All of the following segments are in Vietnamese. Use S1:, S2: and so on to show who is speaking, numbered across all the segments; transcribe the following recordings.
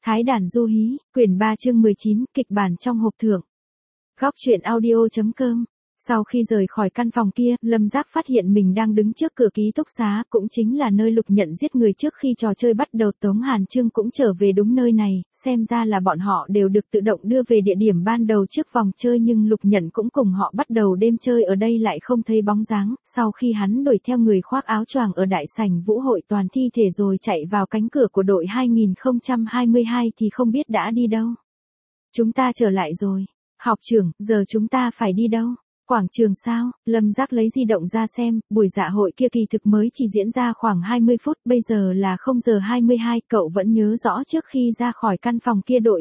S1: Thái đàn du hí, quyển 3 chương 19, kịch bản trong hộp thưởng. Góc truyện audio.com. Sau khi rời khỏi căn phòng kia, Lâm Giác phát hiện mình đang đứng trước cửa ký túc xá, cũng chính là nơi Lục Nhận giết người trước khi trò chơi bắt đầu. Tống Hàn Trương cũng trở về đúng nơi này, xem ra là bọn họ đều được tự động đưa về địa điểm ban đầu trước vòng chơi, nhưng Lục Nhận cũng cùng họ bắt đầu đêm chơi ở đây lại không thấy bóng dáng. Sau khi hắn đuổi theo người khoác áo choàng ở đại sảnh vũ hội toàn thi thể rồi chạy vào cánh cửa của đội 2022 thì không biết đã đi đâu. Chúng ta trở lại rồi. Học trưởng, giờ chúng ta phải đi đâu? Quảng trường sao? Lâm Giác lấy di động ra xem, buổi dạ hội kia kỳ thực mới chỉ diễn ra khoảng 20 phút, bây giờ là 0 giờ 22, cậu vẫn nhớ rõ trước khi ra khỏi căn phòng kia đội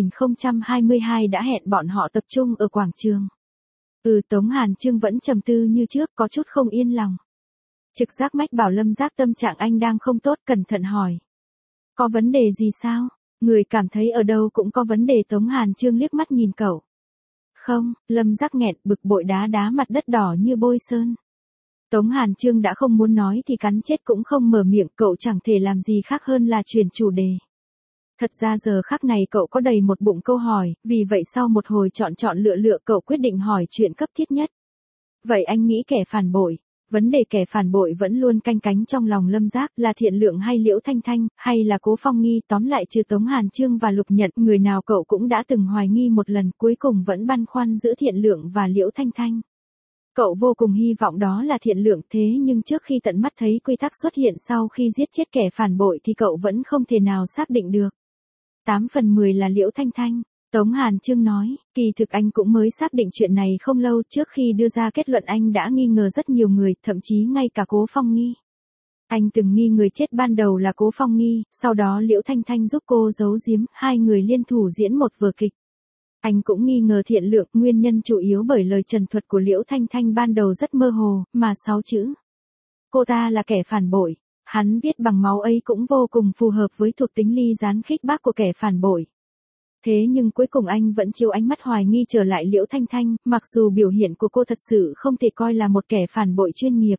S1: 2022 đã hẹn bọn họ tập trung ở quảng trường. Tống Hàn Trương vẫn trầm tư như trước, có chút không yên lòng. Trực giác mách bảo Lâm Giác tâm trạng anh đang không tốt, cẩn thận hỏi. Có vấn đề gì sao? Người cảm thấy ở đâu cũng có vấn đề. Tống Hàn Trương liếc mắt nhìn cậu. Không, Lâm Giác nghẹn, bực bội đá mặt đất đỏ như bôi sơn. Tống Hàn Trương đã không muốn nói thì cắn chết cũng không mở miệng, cậu chẳng thể làm gì khác hơn là chuyển chủ đề. Thật ra giờ khắc này cậu có đầy một bụng câu hỏi, vì vậy sau một hồi chọn lựa cậu quyết định hỏi chuyện cấp thiết nhất. Vậy anh nghĩ kẻ phản bội? Vấn đề kẻ phản bội vẫn luôn canh cánh trong lòng Lâm Giác, là Thiện Lượng hay Liễu Thanh Thanh, hay là Cố Phong Nghi, tóm lại trừ Tống Hàn Trương và Lục Nhận, người nào cậu cũng đã từng hoài nghi một lần, cuối cùng vẫn băn khoăn giữa Thiện Lượng và Liễu Thanh Thanh. Cậu vô cùng hy vọng đó là Thiện Lượng, thế nhưng trước khi tận mắt thấy quy tắc xuất hiện sau khi giết chết kẻ phản bội thì cậu vẫn không thể nào xác định được. 8 phần 10 là Liễu Thanh Thanh. Tống Hàn Trương nói, kỳ thực anh cũng mới xác định chuyện này không lâu, trước khi đưa ra kết luận anh đã nghi ngờ rất nhiều người, thậm chí ngay cả Cố Phong Nghi. Anh từng nghi người chết ban đầu là Cố Phong Nghi, sau đó Liễu Thanh Thanh giúp cô giấu giếm, hai người liên thủ diễn một vở kịch. Anh cũng nghi ngờ Thiện Lượng, nguyên nhân chủ yếu bởi lời trần thuật của Liễu Thanh Thanh ban đầu rất mơ hồ, mà 6 chữ. Cô ta là kẻ phản bội. Hắn viết bằng máu ấy cũng vô cùng phù hợp với thuộc tính ly gián khích bác của kẻ phản bội. Thế nhưng cuối cùng anh vẫn chiếu ánh mắt hoài nghi trở lại Liễu Thanh Thanh, mặc dù biểu hiện của cô thật sự không thể coi là một kẻ phản bội chuyên nghiệp.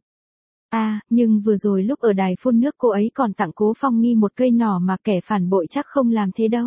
S1: Nhưng vừa rồi lúc ở đài phun nước cô ấy còn tặng Cố Phong Nghi một cây nỏ mà kẻ phản bội chắc không làm thế đâu.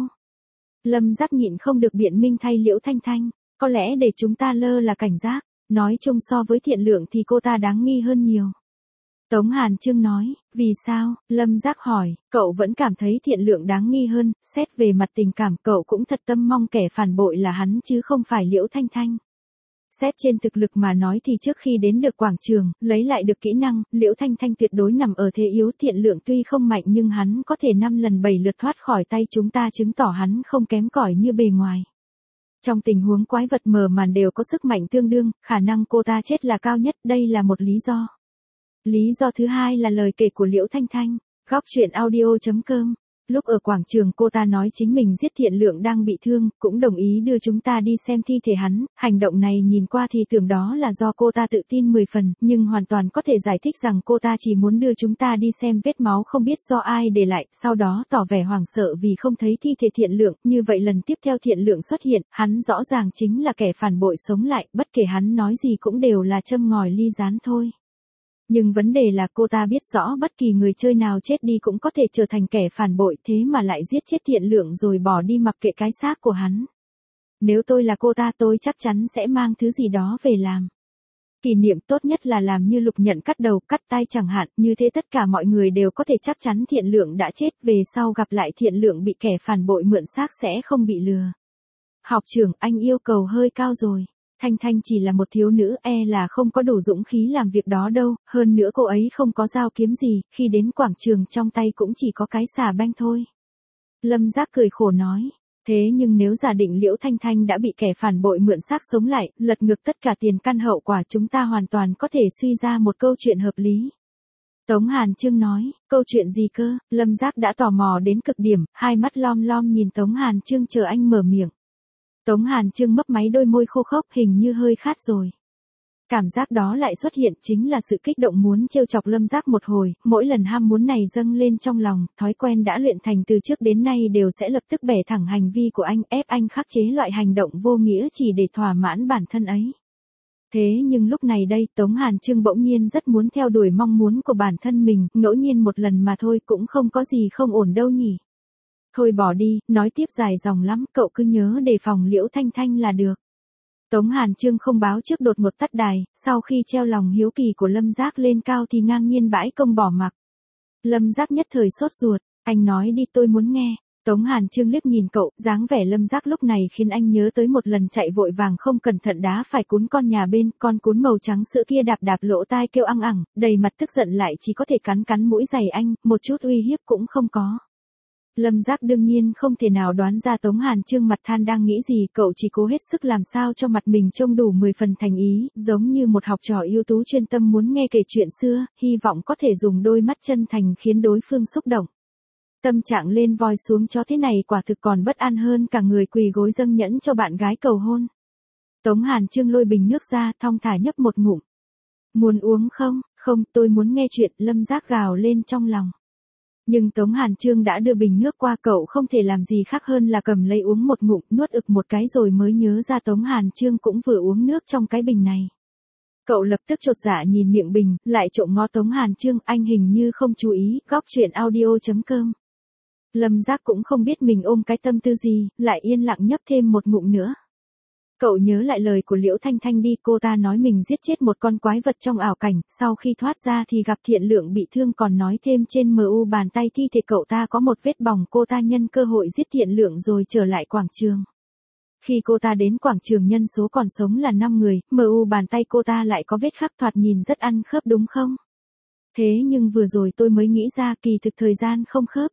S1: Lâm Giác nhịn không được biện minh thay Liễu Thanh Thanh, có lẽ để chúng ta lơ là cảnh giác, nói chung so với Thiện Lượng thì cô ta đáng nghi hơn nhiều. Tống Hàn Trương nói, vì sao? Lâm Giác hỏi, cậu vẫn cảm thấy Thiện Lượng đáng nghi hơn, xét về mặt tình cảm cậu cũng thật tâm mong kẻ phản bội là hắn chứ không phải Liễu Thanh Thanh. Xét trên thực lực mà nói thì trước khi đến được quảng trường, lấy lại được kỹ năng, Liễu Thanh Thanh tuyệt đối nằm ở thế yếu. Thiện Lượng tuy không mạnh nhưng hắn có thể 5 lần 7 lượt thoát khỏi tay chúng ta, chứng tỏ hắn không kém cỏi như bề ngoài. Trong tình huống quái vật mở màn đều có sức mạnh tương đương, khả năng cô ta chết là cao nhất, đây là một lý do. Lý do thứ hai là lời kể của Liễu Thanh Thanh. Góc truyện audio.com. Lúc ở quảng trường cô ta nói chính mình giết Thiện Lượng đang bị thương, cũng đồng ý đưa chúng ta đi xem thi thể hắn. Hành động này nhìn qua thì tưởng đó là do cô ta tự tin 10 phần, nhưng hoàn toàn có thể giải thích rằng cô ta chỉ muốn đưa chúng ta đi xem vết máu không biết do ai để lại, sau đó tỏ vẻ hoảng sợ vì không thấy thi thể Thiện Lượng. Như vậy lần tiếp theo Thiện Lượng xuất hiện, hắn rõ ràng chính là kẻ phản bội sống lại, bất kể hắn nói gì cũng đều là châm ngòi ly gián thôi. Nhưng vấn đề là cô ta biết rõ bất kỳ người chơi nào chết đi cũng có thể trở thành kẻ phản bội, thế mà lại giết chết Thiện Lượng rồi bỏ đi mặc kệ cái xác của hắn. Nếu tôi là cô ta tôi chắc chắn sẽ mang thứ gì đó về làm. Kỷ niệm tốt nhất là làm như Lục Nhận cắt đầu cắt tay chẳng hạn, như thế tất cả mọi người đều có thể chắc chắn Thiện Lượng đã chết, về sau gặp lại Thiện Lượng bị kẻ phản bội mượn xác sẽ không bị lừa. Học trưởng, anh yêu cầu hơi cao rồi. Thanh Thanh chỉ là một thiếu nữ, là không có đủ dũng khí làm việc đó đâu, hơn nữa cô ấy không có dao kiếm gì, khi đến quảng trường trong tay cũng chỉ có cái xà beng thôi. Lâm Giác cười khổ nói, thế nhưng nếu giả định Liễu Thanh Thanh đã bị kẻ phản bội mượn xác sống lại, lật ngược tất cả tiền căn hậu quả, chúng ta hoàn toàn có thể suy ra một câu chuyện hợp lý. Tống Hàn Trương nói, câu chuyện gì cơ? Lâm Giác đã tò mò đến cực điểm, hai mắt lom lom nhìn Tống Hàn Trương chờ anh mở miệng. Tống Hàn Trương mấp máy đôi môi khô khốc, hình như hơi khát rồi. Cảm giác đó lại xuất hiện, chính là sự kích động muốn trêu chọc Lâm Giác một hồi, mỗi lần ham muốn này dâng lên trong lòng, thói quen đã luyện thành từ trước đến nay đều sẽ lập tức bẻ thẳng hành vi của anh, ép anh khắc chế loại hành động vô nghĩa chỉ để thỏa mãn bản thân ấy. Thế nhưng lúc này đây, Tống Hàn Trương bỗng nhiên rất muốn theo đuổi mong muốn của bản thân mình, ngẫu nhiên một lần mà thôi cũng không có gì không ổn đâu nhỉ. Thôi bỏ đi, nói tiếp dài dòng lắm, cậu cứ nhớ đề phòng Liễu Thanh Thanh là được. Tống Hàn Chương không báo trước đột ngột tắt đài, sau khi treo lòng hiếu kỳ của Lâm Giác lên cao thì ngang nhiên bãi công bỏ mặc. Lâm Giác nhất thời sốt ruột, anh nói đi tôi muốn nghe. Tống Hàn Chương liếc nhìn cậu, dáng vẻ Lâm Giác lúc này khiến anh nhớ tới một lần chạy vội vàng không cẩn thận đá phải cún con nhà bên, con cún màu trắng sữa kia đạp đạp lỗ tai kêu ăng ẳng, đầy mặt tức giận lại chỉ có thể cắn cắn mũi giày anh, một chút uy hiếp cũng không có. Lâm Giác đương nhiên không thể nào đoán ra Tống Hàn Chương mặt than đang nghĩ gì, cậu chỉ cố hết sức làm sao cho mặt mình trông đủ 10 phần thành ý, giống như một học trò ưu tú chuyên tâm muốn nghe kể chuyện xưa, hy vọng có thể dùng đôi mắt chân thành khiến đối phương xúc động. Tâm trạng lên voi xuống chó thế này quả thực còn bất an hơn cả người quỳ gối dâng nhẫn cho bạn gái cầu hôn. Tống Hàn Chương lôi bình nước ra, thong thả nhấp một ngụm. Muốn uống không? Không, tôi muốn nghe chuyện, Lâm Giác gào lên trong lòng. Nhưng Tống Hàn Chương đã đưa bình nước qua, cậu không thể làm gì khác hơn là cầm lấy uống một ngụm, nuốt ực một cái rồi mới nhớ ra Tống Hàn Chương cũng vừa uống nước trong cái bình này. Cậu lập tức chột dạ nhìn miệng bình, lại trộm ngó Tống Hàn Chương, anh hình như không chú ý, góc chuyện audio.com. Lâm Giác cũng không biết mình ôm cái tâm tư gì, lại yên lặng nhấp thêm một ngụm nữa. Cậu nhớ lại lời của Liễu Thanh Thanh đi, cô ta nói mình giết chết một con quái vật trong ảo cảnh, sau khi thoát ra thì gặp Thiện Lượng bị thương, còn nói thêm trên MU bàn tay thi thể cậu ta có một vết bỏng, cô ta nhân cơ hội giết Thiện Lượng rồi trở lại quảng trường. Khi cô ta đến quảng trường nhân số còn sống là 5 người, MU bàn tay cô ta lại có vết khắc, thoạt nhìn rất ăn khớp đúng không? Thế nhưng vừa rồi tôi mới nghĩ ra kỳ thực thời gian không khớp.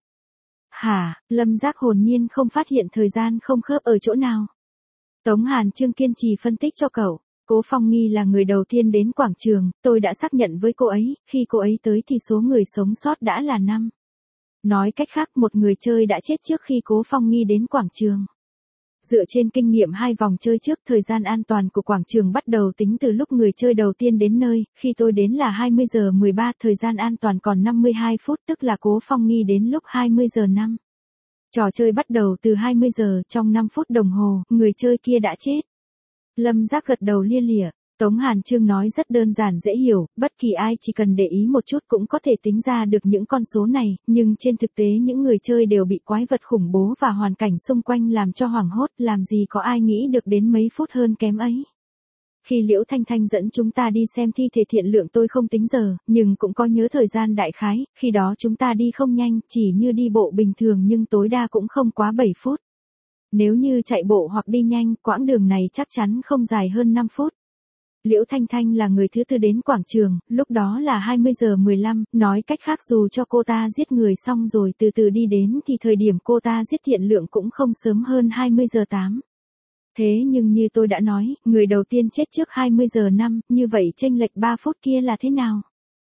S1: Hả? Lâm Giác hồn nhiên không phát hiện thời gian không khớp ở chỗ nào. Tống Hàn Chương kiên trì phân tích cho cậu. Cố Phong Nghi là người đầu tiên đến quảng trường, tôi đã xác nhận với cô ấy, khi cô ấy tới thì số người sống sót đã là 5. Nói cách khác, một người chơi đã chết trước khi Cố Phong Nghi đến quảng trường. Dựa trên kinh nghiệm 2 vòng chơi trước, thời gian an toàn của quảng trường bắt đầu tính từ lúc người chơi đầu tiên đến nơi, khi tôi đến là 20 giờ 13, thời gian an toàn còn 52 phút, tức là Cố Phong Nghi đến lúc 20 giờ 5. Trò chơi bắt đầu từ 20 giờ, trong 5 phút đồng hồ, người chơi kia đã chết. Lâm Giác gật đầu lia lịa. Tống Hàn Chương nói rất đơn giản dễ hiểu, bất kỳ ai chỉ cần để ý một chút cũng có thể tính ra được những con số này, nhưng trên thực tế những người chơi đều bị quái vật khủng bố và hoàn cảnh xung quanh làm cho hoảng hốt, làm gì có ai nghĩ được đến mấy phút hơn kém ấy. Khi Liễu Thanh Thanh dẫn chúng ta đi xem thi thể Thiện Lượng tôi không tính giờ, nhưng cũng có nhớ thời gian đại khái, khi đó chúng ta đi không nhanh, chỉ như đi bộ bình thường nhưng tối đa cũng không quá 7 phút. Nếu như chạy bộ hoặc đi nhanh, quãng đường này chắc chắn không dài hơn 5 phút. Liễu Thanh Thanh là người thứ tư đến quảng trường, lúc đó là 20 giờ 15, nói cách khác dù cho cô ta giết người xong rồi từ từ đi đến thì thời điểm cô ta giết Thiện Lượng cũng không sớm hơn 20 giờ 8. Thế nhưng như tôi đã nói, người đầu tiên chết trước 20 giờ 5, như vậy chênh lệch 3 phút kia là thế nào?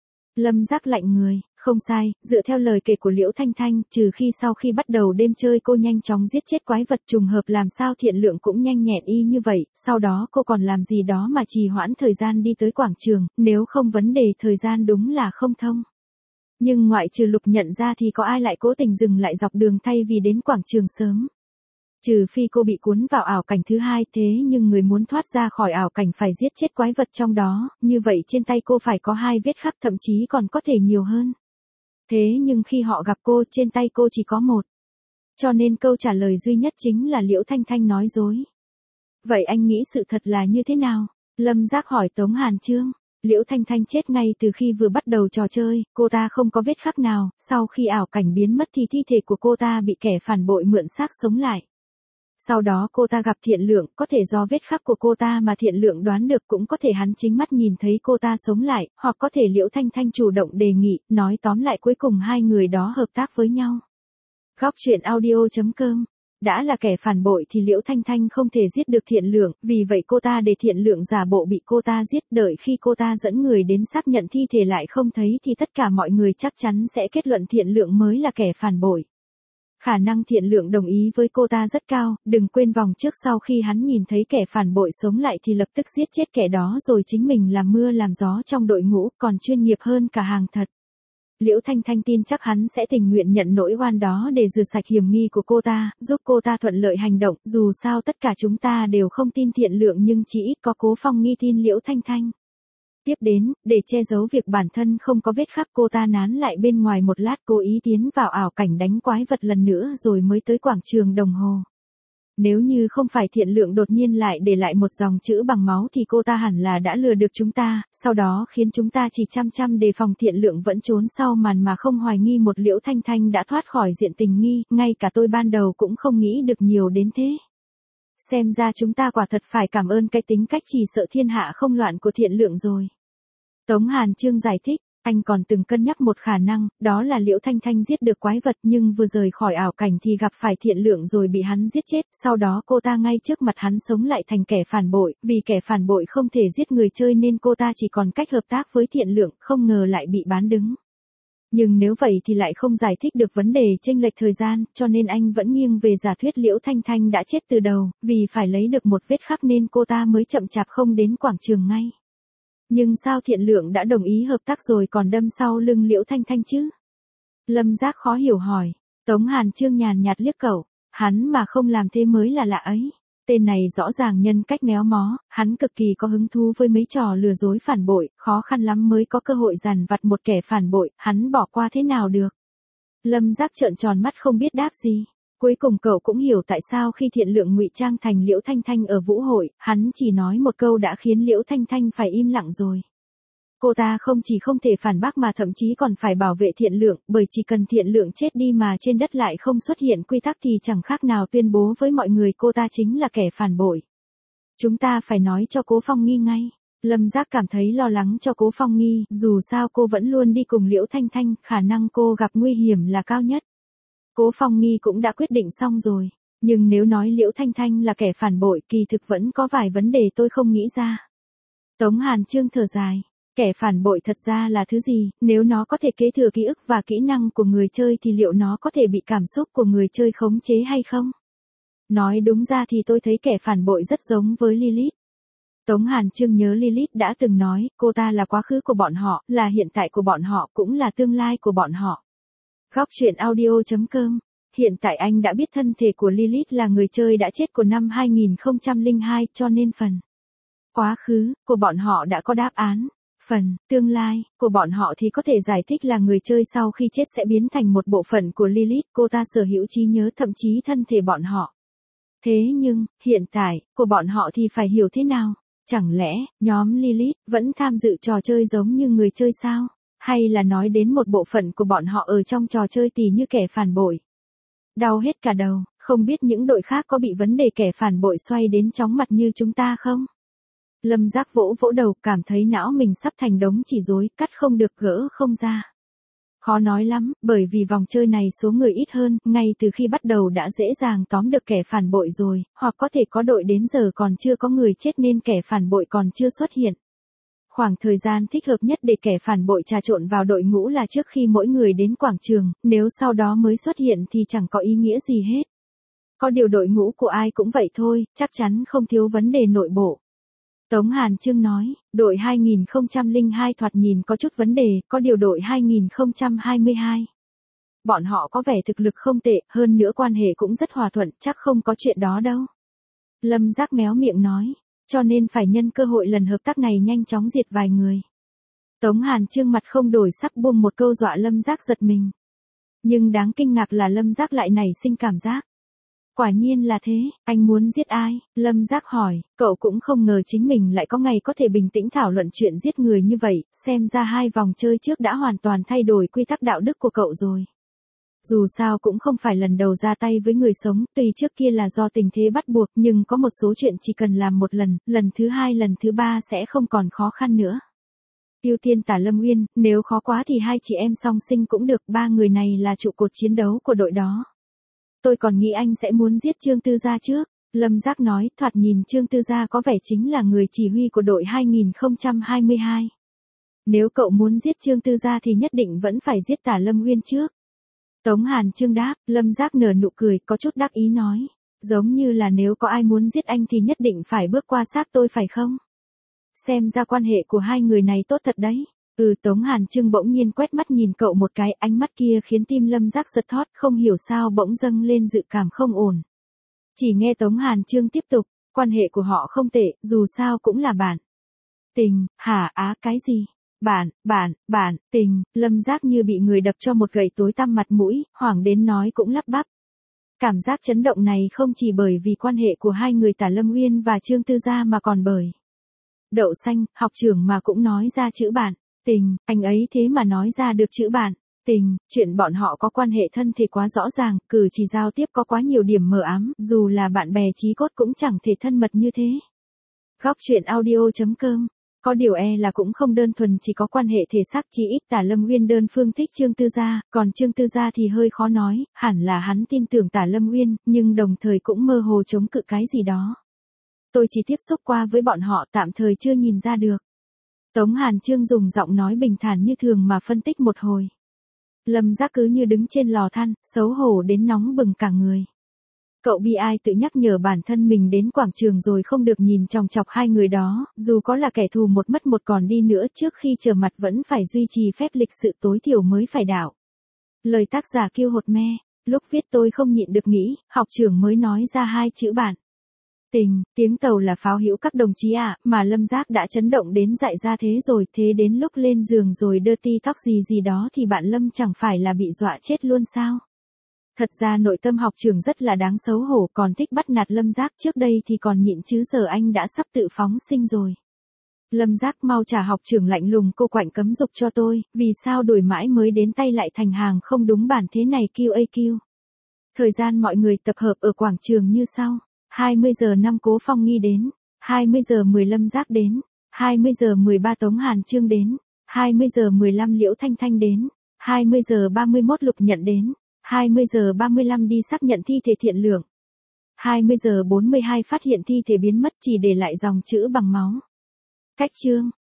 S1: Lâm Giác lạnh người, không sai, dựa theo lời kể của Liễu Thanh Thanh, trừ khi sau khi bắt đầu đêm chơi cô nhanh chóng giết chết quái vật, trùng hợp làm sao Thiện Lượng cũng nhanh nhẹn y như vậy, sau đó cô còn làm gì đó mà trì hoãn thời gian đi tới quảng trường, nếu không vấn đề thời gian đúng là không thông. Nhưng ngoại trừ Lục nhận ra thì có ai lại cố tình dừng lại dọc đường thay vì đến quảng trường sớm. Trừ phi cô bị cuốn vào ảo cảnh thứ hai, thế nhưng người muốn thoát ra khỏi ảo cảnh phải giết chết quái vật trong đó, như vậy trên tay cô phải có 2 vết khắc, thậm chí còn có thể nhiều hơn. Thế nhưng khi họ gặp cô, trên tay cô chỉ có 1. Cho nên câu trả lời duy nhất chính là Liễu Thanh Thanh nói dối. Vậy anh nghĩ sự thật là như thế nào? Lâm Giác hỏi Tống Hàn Chương. Liễu Thanh Thanh chết ngay từ khi vừa bắt đầu trò chơi, cô ta không có vết khắc nào, sau khi ảo cảnh biến mất thì thi thể của cô ta bị kẻ phản bội mượn xác sống lại. Sau đó cô ta gặp Thiện Lượng, có thể do vết khắc của cô ta mà Thiện Lượng đoán được, cũng có thể hắn chính mắt nhìn thấy cô ta sống lại, hoặc có thể Liễu Thanh Thanh chủ động đề nghị, nói tóm lại cuối cùng hai người đó hợp tác với nhau. Góc chuyện audio.com. Đã là kẻ phản bội thì Liễu Thanh Thanh không thể giết được Thiện Lượng, vì vậy cô ta để Thiện Lượng giả bộ bị cô ta giết, đợi khi cô ta dẫn người đến xác nhận thi thể lại không thấy thì tất cả mọi người chắc chắn sẽ kết luận Thiện Lượng mới là kẻ phản bội. Khả năng Thiện Lượng đồng ý với cô ta rất cao, đừng quên vòng trước sau khi hắn nhìn thấy kẻ phản bội sống lại thì lập tức giết chết kẻ đó rồi chính mình làm mưa làm gió trong đội ngũ, còn chuyên nghiệp hơn cả hàng thật. Liễu Thanh Thanh tin chắc hắn sẽ tình nguyện nhận nỗi oan đó để rửa sạch hiểm nghi của cô ta, giúp cô ta thuận lợi hành động, dù sao tất cả chúng ta đều không tin Thiện Lượng nhưng chỉ ít có Cố Phong Nghi tin Liễu Thanh Thanh. Tiếp đến, để che giấu việc bản thân không có vết khắc, cô ta nán lại bên ngoài một lát, cố ý tiến vào ảo cảnh đánh quái vật lần nữa rồi mới tới quảng trường đồng hồ. Nếu như không phải Thiện Lượng đột nhiên lại để lại một dòng chữ bằng máu thì cô ta hẳn là đã lừa được chúng ta, sau đó khiến chúng ta chỉ chăm chăm đề phòng Thiện Lượng vẫn trốn sau màn mà không hoài nghi một Liễu Thanh Thanh đã thoát khỏi diện tình nghi, ngay cả tôi ban đầu cũng không nghĩ được nhiều đến thế. Xem ra chúng ta quả thật phải cảm ơn cái tính cách chỉ sợ thiên hạ không loạn của Thiện Lượng rồi. Tống Hàn Chương giải thích, anh còn từng cân nhắc một khả năng, đó là Liễu Thanh Thanh giết được quái vật nhưng vừa rời khỏi ảo cảnh thì gặp phải Thiện Lượng rồi bị hắn giết chết, sau đó cô ta ngay trước mặt hắn sống lại thành kẻ phản bội, vì kẻ phản bội không thể giết người chơi nên cô ta chỉ còn cách hợp tác với Thiện Lượng, không ngờ lại bị bán đứng. Nhưng nếu vậy thì lại không giải thích được vấn đề chênh lệch thời gian, cho nên anh vẫn nghiêng về giả thuyết Liễu Thanh Thanh đã chết từ đầu, vì phải lấy được một vết khắc nên cô ta mới chậm chạp không đến quảng trường ngay. Nhưng sao Thiện Lượng đã đồng ý hợp tác rồi còn đâm sau lưng Liễu Thanh Thanh chứ? Lâm Giác khó hiểu hỏi. Tống Hàn Chương nhàn nhạt liếc cậu, hắn mà không làm thế mới là lạ ấy. Tên này rõ ràng nhân cách méo mó, hắn cực kỳ có hứng thú với mấy trò lừa dối phản bội, khó khăn lắm mới có cơ hội dằn vặt một kẻ phản bội, hắn bỏ qua thế nào được? Lâm Giác trợn tròn mắt không biết đáp gì. Cuối cùng cậu cũng hiểu tại sao khi Thiện Lượng ngụy trang thành Liễu Thanh Thanh ở vũ hội, hắn chỉ nói một câu đã khiến Liễu Thanh Thanh phải im lặng rồi. Cô ta không chỉ không thể phản bác mà thậm chí còn phải bảo vệ Thiện Lượng, bởi chỉ cần Thiện Lượng chết đi mà trên đất lại không xuất hiện quy tắc thì chẳng khác nào tuyên bố với mọi người cô ta chính là kẻ phản bội. Chúng ta phải nói cho Cố Phong Nghi ngay. Lâm Giác cảm thấy lo lắng cho Cố Phong Nghi, dù sao cô vẫn luôn đi cùng Liễu Thanh Thanh, khả năng cô gặp nguy hiểm là cao nhất. Cố Phong Nghi cũng đã quyết định xong rồi, nhưng nếu nói Liễu Thanh Thanh là kẻ phản bội kỳ thực vẫn có vài vấn đề tôi không nghĩ ra. Tống Hàn Chương thở dài, kẻ phản bội thật ra là thứ gì, nếu nó có thể kế thừa ký ức và kỹ năng của người chơi thì liệu nó có thể bị cảm xúc của người chơi khống chế hay không? Nói đúng ra thì tôi thấy kẻ phản bội rất giống với Lilith. Tống Hàn Chương nhớ Lilith đã từng nói, cô ta là quá khứ của bọn họ, là hiện tại của bọn họ, cũng là tương lai của bọn họ. Góc truyện audio.com. Hiện tại anh đã biết thân thể của Lilith là người chơi đã chết của năm 2002 cho nên phần quá khứ của bọn họ đã có đáp án. Phần tương lai của bọn họ thì có thể giải thích là người chơi sau khi chết sẽ biến thành một bộ phận của Lilith, cô ta sở hữu trí nhớ thậm chí thân thể bọn họ. Thế nhưng, hiện tại, của bọn họ thì phải hiểu thế nào? Chẳng lẽ, nhóm Lilith vẫn tham dự trò chơi giống như người chơi sao? Hay là nói đến một bộ phận của bọn họ ở trong trò chơi tỉ như kẻ phản bội? Đau hết cả đầu, không biết những đội khác có bị vấn đề kẻ phản bội xoay đến chóng mặt như chúng ta không? Lâm Giác vỗ vỗ đầu, cảm thấy não mình sắp thành đống chỉ rối, cắt không được gỡ không ra. Khó nói lắm, bởi vì vòng chơi này số người ít hơn, ngay từ khi bắt đầu đã dễ dàng tóm được kẻ phản bội rồi, hoặc có thể có đội đến giờ còn chưa có người chết nên kẻ phản bội còn chưa xuất hiện. Khoảng thời gian thích hợp nhất để kẻ phản bội trà trộn vào đội ngũ là trước khi mỗi người đến quảng trường, nếu sau đó mới xuất hiện thì chẳng có ý nghĩa gì hết. Có điều đội ngũ của ai cũng vậy thôi, chắc chắn không thiếu vấn đề nội bộ. Tống Hàn Chương nói, đội 2002 thoạt nhìn có chút vấn đề, có điều đội 2022. Bọn họ có vẻ thực lực không tệ, hơn nữa quan hệ cũng rất hòa thuận, chắc không có chuyện đó đâu. Lâm Giác méo miệng nói, cho nên phải nhân cơ hội lần hợp tác này nhanh chóng diệt vài người. Tống Hàn Chương mặt không đổi sắc buông một câu dọa Lâm Giác giật mình. Nhưng đáng kinh ngạc là Lâm Giác lại nảy sinh cảm giác. Quả nhiên là thế, anh muốn giết ai? Lâm Giác hỏi, cậu cũng không ngờ chính mình lại có ngày có thể bình tĩnh thảo luận chuyện giết người như vậy, xem ra 2 vòng chơi trước đã hoàn toàn thay đổi quy tắc đạo đức của cậu rồi. Dù sao cũng không phải lần đầu ra tay với người sống, tuy trước kia là do tình thế bắt buộc nhưng có một số chuyện chỉ cần làm một lần, lần thứ 2 lần thứ 3 sẽ không còn khó khăn nữa. Ưu tiên Tả Lâm Uyên, nếu khó quá thì 2 chị em song sinh cũng được, 3 người này là trụ cột chiến đấu của đội đó. Tôi còn nghĩ anh sẽ muốn giết Trương Tư Gia trước. Lâm Giác nói, thoạt nhìn Trương Tư Gia có vẻ chính là người chỉ huy của đội 2022. Nếu cậu muốn giết Trương Tư Gia thì nhất định vẫn phải giết Tả Lâm Uyên trước. Tống Hàn Chương đáp, Lâm Giác nở nụ cười, có chút đắc ý nói. Giống như là nếu có ai muốn giết anh thì nhất định phải bước qua xác tôi phải không? Xem ra quan hệ của 2 người này tốt thật đấy. Tống Hàn Chương bỗng nhiên quét mắt nhìn cậu một cái, ánh mắt kia khiến tim Lâm Giác giật thót, không hiểu sao bỗng dâng lên dự cảm không ổn. Chỉ nghe Tống Hàn Chương tiếp tục, quan hệ của họ không tệ, dù sao cũng là bạn. Tình, hả á cái gì? Bạn, tình, Lâm Giác như bị người đập cho một gậy tối tăm mặt mũi, hoảng đến nói cũng lắp bắp. Cảm giác chấn động này không chỉ bởi vì quan hệ của hai người Tả Lâm Uyên và Trương Tư Gia mà còn bởi Đậu Xanh, học trưởng mà cũng nói ra chữ bạn, tình, anh ấy thế mà nói ra được chữ bạn, tình, chuyện bọn họ có quan hệ thân thể quá rõ ràng, cử chỉ giao tiếp có quá nhiều điểm mờ ám, dù là bạn bè chí cốt cũng chẳng thể thân mật như thế. Góc truyện audio.com. Có điều là cũng không đơn thuần chỉ có quan hệ thể xác, chỉ ít Tả Lâm Uyên đơn phương thích Trương Tư Gia, còn Trương Tư Gia thì hơi khó nói, hẳn là hắn tin tưởng Tả Lâm Uyên, nhưng đồng thời cũng mơ hồ chống cự cái gì đó. Tôi chỉ tiếp xúc qua với bọn họ, tạm thời chưa nhìn ra được. Tống Hàn Trương dùng giọng nói bình thản như thường mà phân tích một hồi. Lâm Giác cứ như đứng trên lò than, xấu hổ đến nóng bừng cả người. Cậu bi ai tự nhắc nhở bản thân mình đến quảng trường rồi không được nhìn chòng chọc hai người đó, dù có là kẻ thù một mất một còn đi nữa, trước khi trở mặt vẫn phải duy trì phép lịch sự tối thiểu mới phải đạo. Lời tác giả Kiêu Hột Me, lúc viết tôi không nhịn được nghĩ, học trưởng mới nói ra hai chữ bạn. Tình, tiếng tàu là pháo hữu các đồng chí ạ, mà Lâm Giác đã chấn động đến dại ra thế rồi, thế đến lúc lên giường rồi đưa ti tóc gì đó thì bạn Lâm chẳng phải là bị dọa chết luôn sao? Thật ra nội tâm học trưởng rất là đáng xấu hổ, còn thích bắt nạt Lâm Giác, trước đây thì còn nhịn chứ giờ anh đã sắp tự phóng sinh rồi. Lâm Giác mau trả, học trưởng lạnh lùng cô quạnh cấm dục cho tôi, vì sao đổi mãi mới đến tay lại thành hàng không đúng bản thế này QAQ. Thời gian mọi người tập hợp ở quảng trường như sau. 20 giờ 5 Cố Phong Nghi đến, 20 giờ 10 Lâm Giác đến, 20 giờ 13 Tống Hàn Trương đến, 20 giờ 15 Liễu Thanh Thanh đến, 20 giờ 31 Lục Nhận đến, 20 giờ 35 đi xác nhận thi thể Thiện Lượng. 20 giờ 42 phát hiện thi thể biến mất, chỉ để lại dòng chữ bằng máu. Cách chương